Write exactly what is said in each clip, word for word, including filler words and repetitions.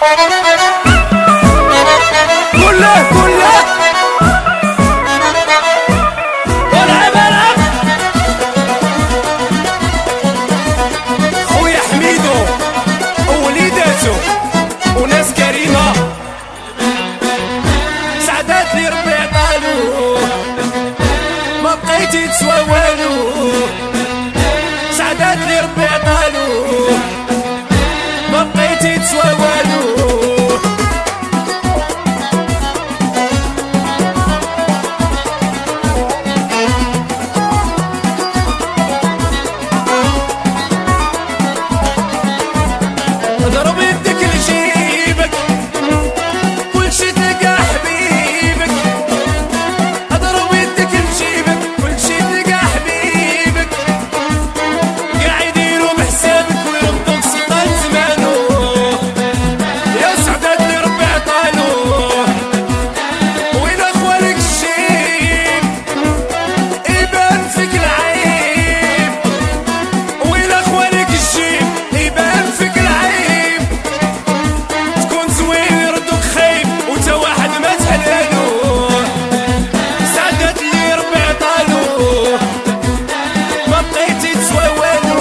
كله كله العب العب خويا حميدو ووليداتو وناس كريمة سعدات لي ربي عطالو ما بقيتي تسوى والو سعدات لي ربي عطالو ما بقيتي تسوى والو ضرب يدك لجيبك كل شي تلقى حبيبك اضرب يدك لجيبك كل شي تلقى حبيبك قاعد يديروا بحسابك ويربطوك سلطان زمانو يا سعدات اللي ربي عطالو وين اخوالك الشيب يبان فيك العيب وين اخوالك الشيب يبان فيك العيب تكون زوين يردوك خايب وتا واحد ما تحلالو سعدات اللي ربي عطالو ما بقيتي تسوى والو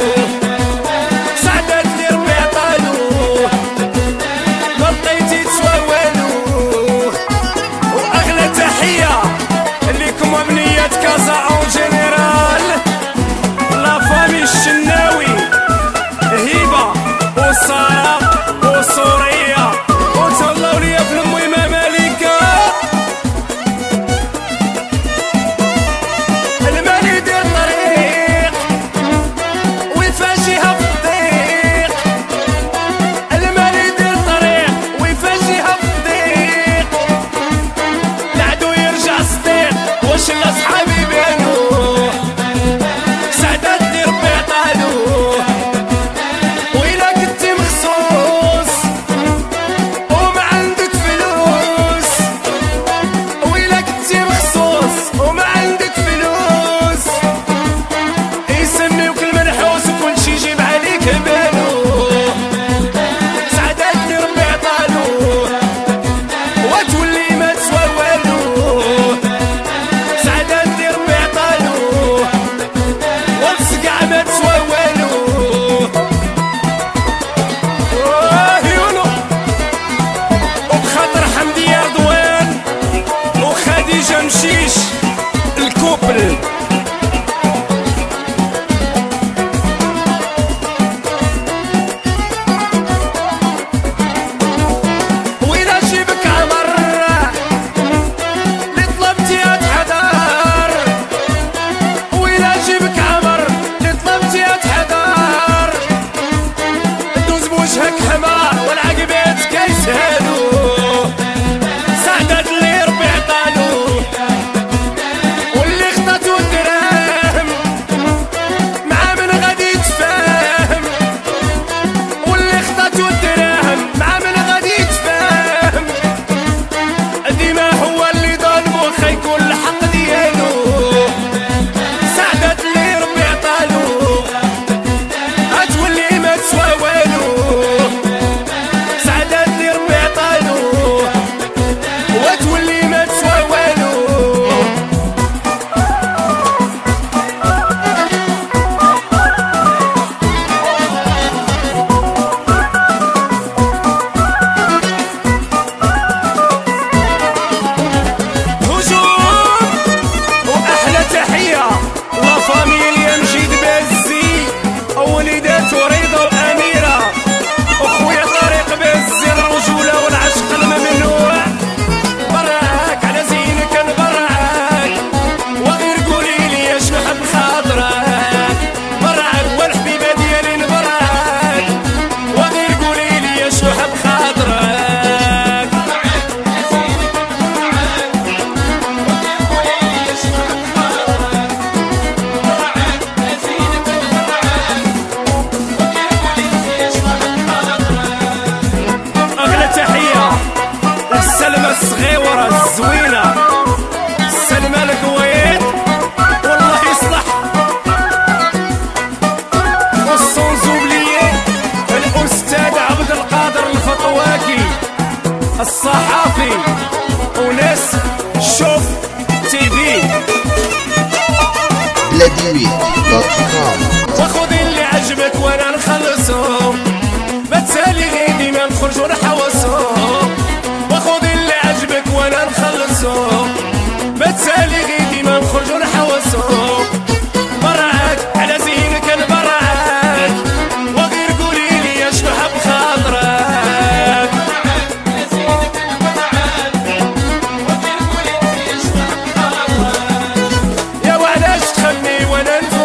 سعدات اللي ربي عطالو ما بقيتي تسوى والو واغلى تحية ليكم امنية كازا اون جينيرال لا فامي الشناوي هيبة وسارة وسورية وتهلاو ليا في المهمة مالكة المال يدير طريق ويفاجئها في الضيق المال يدير طريق ويفاجئها في الضيق العدو يرجع صديق واش الاصحاب يبانو سعدات اللي ربي عطالو وإلا كنتي مخصوص وما عندك فلوس وإلا كنتي مخصوص وما عندك فلوس يسميوك المنحوس وكل شي يجيب عليك بالو سعدات اللي ربي عطالو وتولي ما تسوى والو سعدات اللي ربي عطالو وتسقع ما تسوى والو وهيونو وبخاطر حمدية رضوان وخديجة مشيش الكوبل وإلا جيبك عمر اللي طلبتي اتحضر وإلا جيبك عمر اللي طلبتي اتحضر دوز بوجهك حمار والعقبات كيسهلو سعدات اللي ربي عطالو واللي خطاتو الدراهم مع من غادي يتفاهم واللي خطاتو الدراهم مع من غادي يتفاهم ديما هو اللي ظالم وخا يكون الحق ديالو سعدات اللي ربي عطالو غتولي ما تسوى والو سعدات اللي ربي عطالو وتولي ما تسوى والو هجوم واحلى تحية لا فاميليا مجيد بازي وليدات وريضة واميرة اخويا طارق بازي الرجولة والعشق الممنوع براك على زينك نبرعك وغير قولي لي شنو حب خاطرك براك والحبيبة ديالي نبرعك وغير قولي لي شنو حب خاطرك الصحافي وناس شوف تي في بلاديوي دوت كوم. وخذ اللي عجبك وانا نخلصو، ما تسالي غير ديما نخرج ونحوسو. وخذ اللي عجبك وانا نخلصو، ما تسالي غير ديما نخرج ونحوسو. برعاك على زينك نبرعاك، وغير قولي لي اشنو حب خاطرك. يا وعلاش تخمي وانا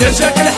يا جاك